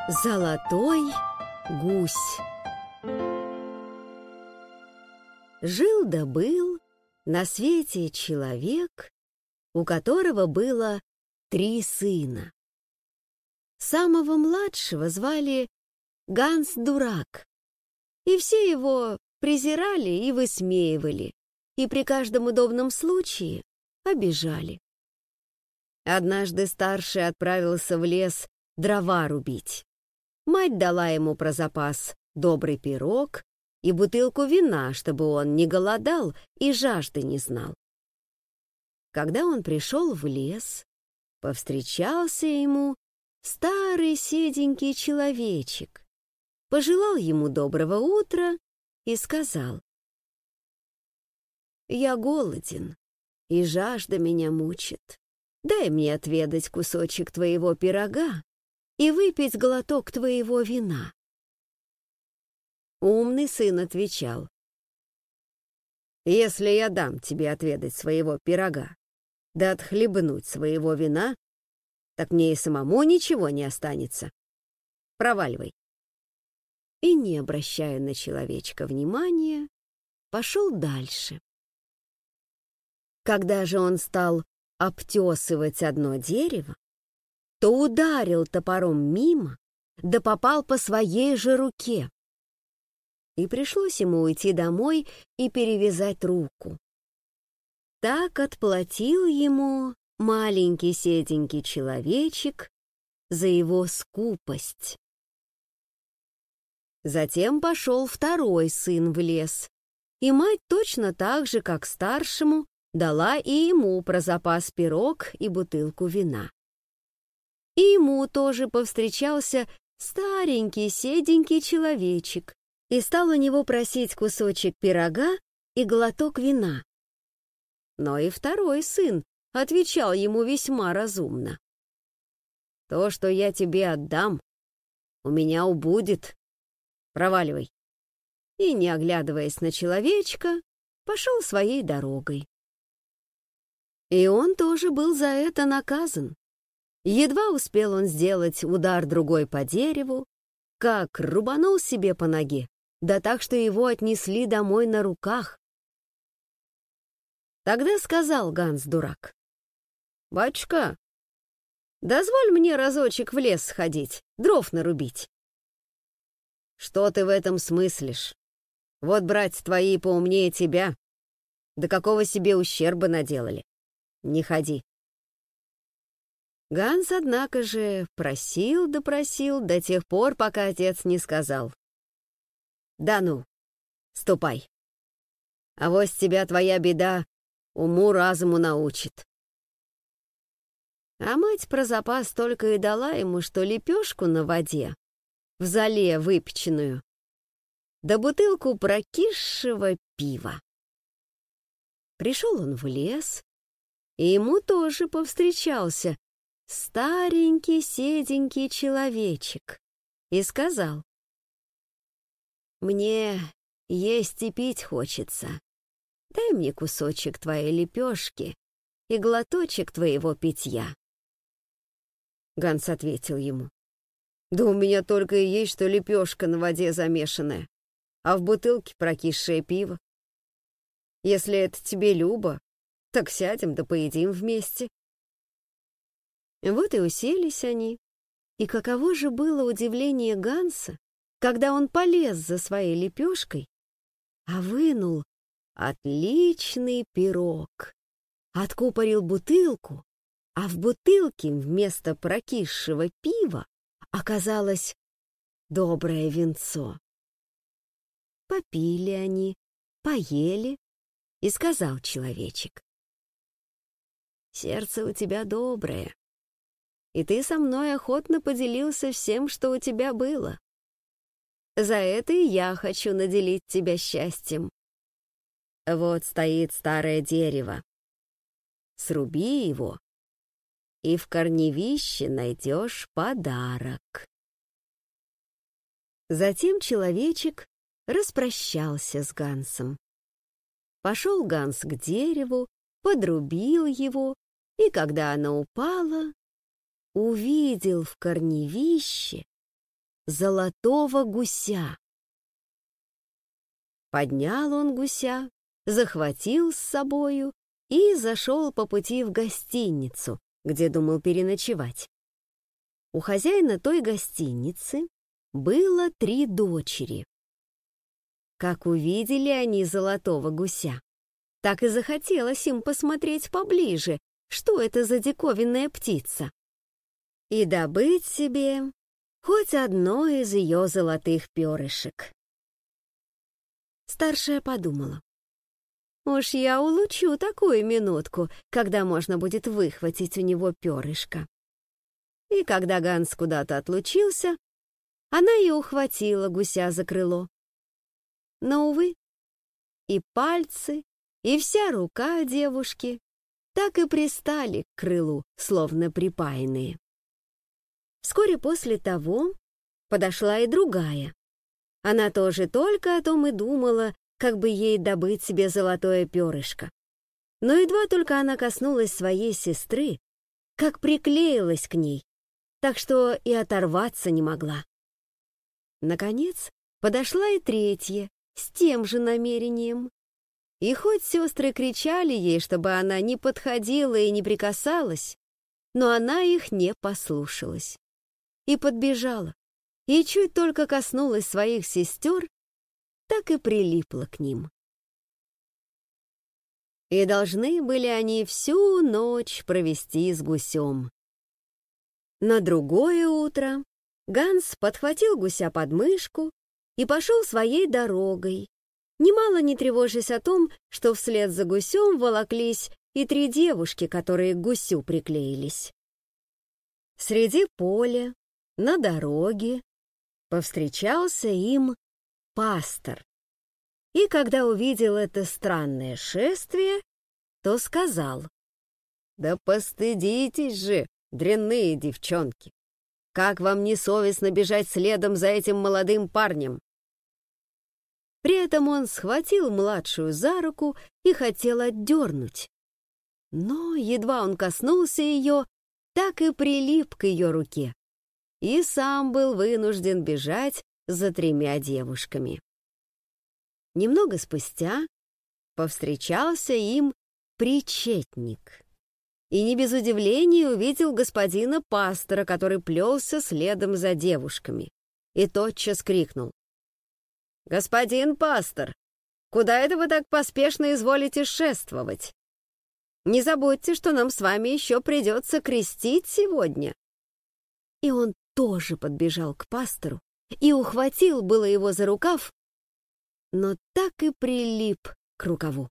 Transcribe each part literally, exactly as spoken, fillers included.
Золотой гусь. Жил да был на свете человек, у которого было три сына. Самого младшего звали Ганс-дурак, и все его презирали и высмеивали, и при каждом удобном случае обижали. Однажды старший отправился в лес дрова рубить. Мать дала ему про запас добрый пирог и бутылку вина, чтобы он не голодал и жажды не знал. Когда он пришел в лес, повстречался ему старый седенький человечек, пожелал ему доброго утра и сказал: «Я голоден, и жажда меня мучит. Дай мне отведать кусочек твоего пирога и выпить глоток твоего вина». Умный сын отвечал: «Если я дам тебе отведать своего пирога, да отхлебнуть своего вина, так мне и самому ничего не останется. Проваливай». И, не обращая на человечка внимания, пошел дальше. Когда же он стал обтесывать одно дерево, то ударил топором мимо, да попал по своей же руке. И пришлось ему уйти домой и перевязать руку. Так отплатил ему маленький седенький человечек за его скупость. Затем пошел второй сын в лес, и мать точно так же, как старшему, дала и ему про запас пирог и бутылку вина. И ему тоже повстречался старенький седенький человечек и стал у него просить кусочек пирога и глоток вина. Но и второй сын отвечал ему весьма разумно: «То, что я тебе отдам, у меня убудет. Проваливай». И, не оглядываясь на человечка, пошел своей дорогой. И он тоже был за это наказан. Едва успел он сделать удар другой по дереву, как рубанул себе по ноге, да так, что его отнесли домой на руках. Тогда сказал Ганс-дурак: «Батюшка, дозволь мне разочек в лес сходить, дров нарубить». «Что ты в этом смыслишь? Вот братья твои поумнее тебя. Да какого себе ущерба наделали? Не ходи». Ганс, однако же, просил да просил до тех пор, пока отец не сказал: «Да ну, ступай. Авось тебя твоя беда уму-разуму научит». А мать про запас только и дала ему, что лепешку на воде, в золе выпеченную, да бутылку прокисшего пива. Пришел он в лес, и ему тоже повстречался старенький седенький человечек и сказал: «Мне есть и пить хочется. Дай мне кусочек твоей лепешки и глоточек твоего питья». Ганс ответил ему: «Да у меня только и есть что лепешка на воде замешанная, а в бутылке прокисшее пиво. Если это тебе любо, так сядем да поедим вместе». Вот и уселись они, и каково же было удивление Ганса, когда он полез за своей лепешкой, а вынул отличный пирог, откупорил бутылку, а в бутылке вместо прокисшего пива оказалось доброе винцо. Попили они, поели, и сказал человечек: «Сердце у тебя доброе, и ты со мной охотно поделился всем, что у тебя было. За это и я хочу наделить тебя счастьем. Вот стоит старое дерево. Сруби его, и в корневище найдешь подарок». Затем человечек распрощался с Гансом. Пошел Ганс к дереву, подрубил его, и когда оно упало, увидел в корневище золотого гуся. Поднял он гуся, захватил с собою и зашел по пути в гостиницу, где думал переночевать. У хозяина той гостиницы было три дочери. Как увидели они золотого гуся, так и захотелось им посмотреть поближе, что это за диковинная птица, и добыть себе хоть одно из ее золотых перышек. Старшая подумала: уж я улучшу такую минутку, когда можно будет выхватить у него перышко. И когда Ганс куда-то отлучился, она и ухватила гуся за крыло. Но, увы, и пальцы, и вся рука девушки так и пристали к крылу, словно припаянные. Вскоре после того подошла и другая. Она тоже только о том и думала, как бы ей добыть себе золотое перышко. Но едва только она коснулась своей сестры, как приклеилась к ней, так что и оторваться не могла. Наконец, подошла и третья, с тем же намерением. И хоть сестры кричали ей, чтобы она не подходила и не прикасалась, но она их не послушалась. И подбежала, и чуть только коснулась своих сестер, так и прилипла к ним. И должны были они всю ночь провести с гусем. На другое утро Ганс подхватил гуся под мышку и пошел своей дорогой, немало не тревожась о том, что вслед за гусем волоклись и три девушки, которые к гусю приклеились. Среди поля, на дороге, повстречался им пастор. И когда увидел это странное шествие, то сказал: «Да постыдитесь же, дрянные девчонки! Как вам не совестно бежать следом за этим молодым парнем?» При этом он схватил младшую за руку и хотел отдернуть. Но едва он коснулся ее, так и прилип к ее руке, и сам был вынужден бежать за тремя девушками. Немного спустя повстречался им причетник и не без удивления увидел господина пастора, который плелся следом за девушками, и тотчас крикнул: «Господин пастор, куда это вы так поспешно изволите шествовать? Не забудьте, что нам с вами еще придется крестить сегодня». И он тоже подбежал к пастору и ухватил было его за рукав, но так и прилип к рукаву.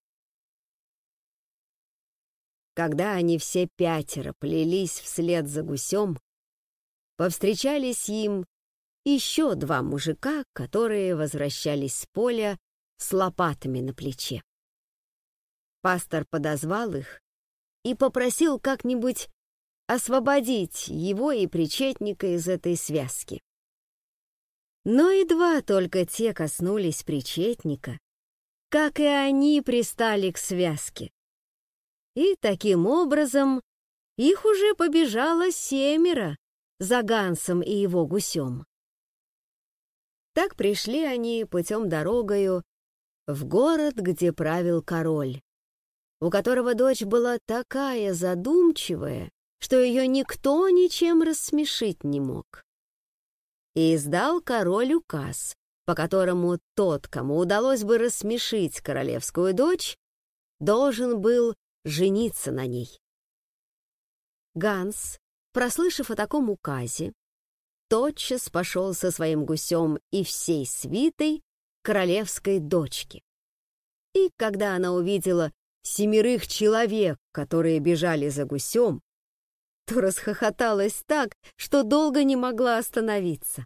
Когда они все пятеро плелись вслед за гусем, повстречались им еще два мужика, которые возвращались с поля с лопатами на плече. Пастор подозвал их и попросил как-нибудь освободить его и причетника из этой связки. Но едва только те коснулись причетника, как и они пристали к связке. И таким образом их уже побежало семеро за Гансом и его гусем. Так пришли они путем дорогою в город, где правил король, у которого дочь была такая задумчивая, что ее никто ничем рассмешить не мог. И издал король указ, по которому тот, кому удалось бы рассмешить королевскую дочь, должен был жениться на ней. Ганс, прослышав о таком указе, тотчас пошел со своим гусем и всей свитой к королевской дочке. И когда она увидела семерых человек, которые бежали за гусем, то расхохоталась так, что долго не могла остановиться.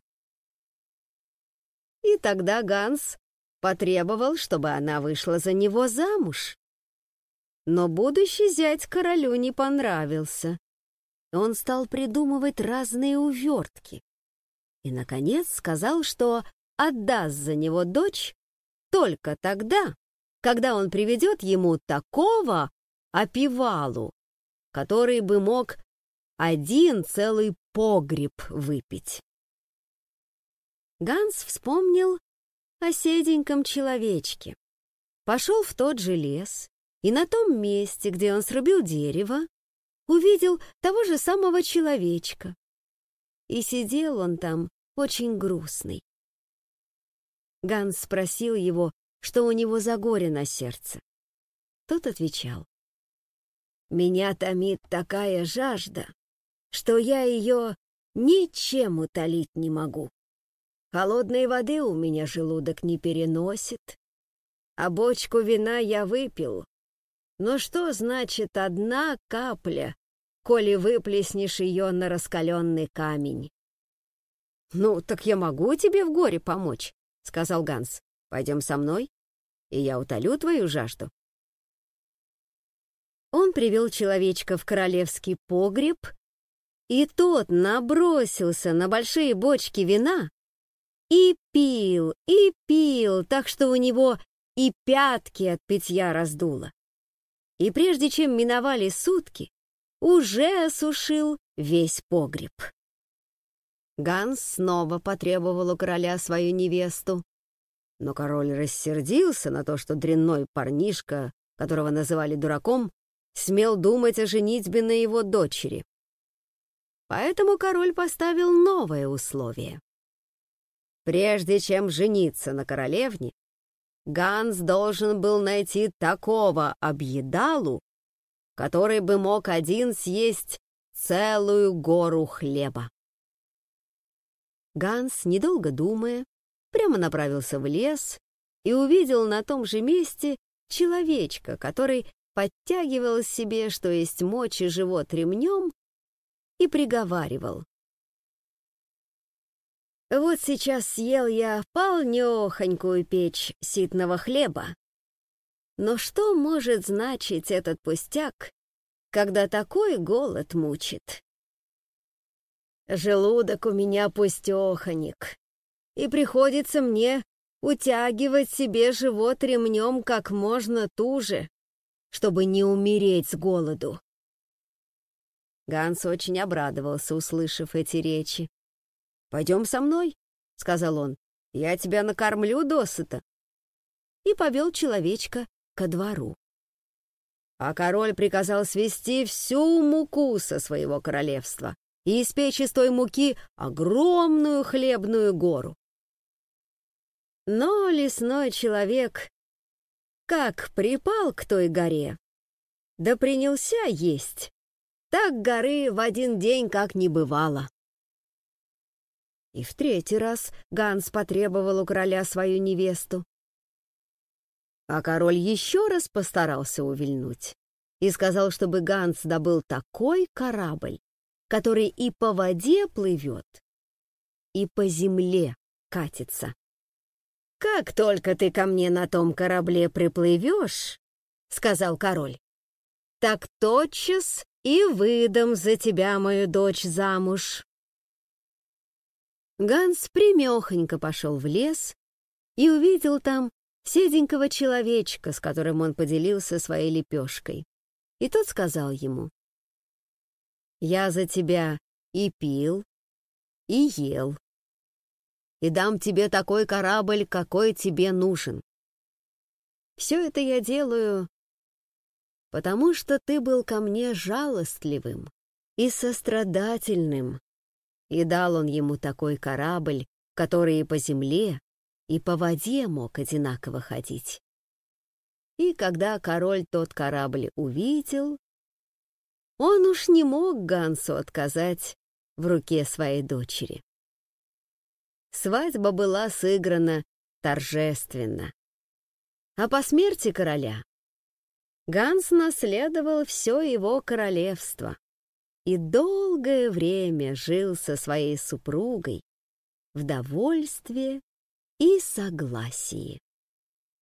И тогда Ганс потребовал, чтобы она вышла за него замуж. Но будущий зять королю не понравился. Он стал придумывать разные увертки. И, наконец, сказал, что отдаст за него дочь только тогда, когда он приведет ему такого опивалу, который бы мог один целый погреб выпить. Ганс вспомнил о седеньком человечке, пошел в тот же лес и на том месте, где он срубил дерево, увидел того же самого человечка. И сидел он там очень грустный. Ганс спросил его, что у него за горе на сердце. Тот отвечал: «Меня томит такая жажда, что я ее ничем утолить не могу. Холодной воды у меня желудок не переносит, а бочку вина я выпил. Но что значит одна капля, коли выплеснешь ее на раскаленный камень?» «Ну, так я могу тебе в горе помочь», — сказал Ганс. «Пойдем со мной, и я утолю твою жажду». Он привел человечка в королевский погреб, и тот набросился на большие бочки вина и пил, и пил, так что у него и пятки от питья раздуло. И прежде чем миновали сутки, уже осушил весь погреб. Ганс снова потребовал у короля свою невесту, но король рассердился на то, что дрянной парнишка, которого называли дураком, смел думать о женитьбе на его дочери. Поэтому король поставил новое условие. Прежде чем жениться на королевне, Ганс должен был найти такого объедалу, который бы мог один съесть целую гору хлеба. Ганс, недолго думая, прямо направился в лес и увидел на том же месте человечка, который подтягивал себе, что есть мочи, живот ремнем, и приговаривал: «Вот сейчас съел я полнёхонькую печь ситного хлеба. Но что может значить этот пустяк, когда такой голод мучит? Желудок у меня пустёхонек, и приходится мне утягивать себе живот ремнем как можно туже, чтобы не умереть с голоду». Ганс очень обрадовался, услышав эти речи. «Пойдем со мной», — сказал он, — «я тебя накормлю досыта». И повел человечка ко двору. А король приказал свести всю муку со своего королевства и испечь из той муки огромную хлебную гору. Но лесной человек как припал к той горе, да принялся есть, так горы в один день как не бывало. И в третий раз Ганс потребовал у короля свою невесту. А король еще раз постарался увильнуть и сказал, чтобы Ганс добыл такой корабль, который и по воде плывет, и по земле катится. «Как только ты ко мне на том корабле приплывешь, — сказал король, — так тотчас и выдам за тебя мою дочь замуж». Ганс примехонько пошел в лес и увидел там седенького человечка, с которым он поделился своей лепешкой. И тот сказал ему: «Я за тебя и пил, и ел, и дам тебе такой корабль, какой тебе нужен. Все это я делаю, потому что ты был ко мне жалостливым и сострадательным». И дал он ему такой корабль, который и по земле, и по воде мог одинаково ходить. И когда король тот корабль увидел, он уж не мог Гансу отказать в руке своей дочери. Свадьба была сыграна торжественно. А по смерти короля Ганс наследовал все его королевство и долгое время жил со своей супругой в довольстве и согласии.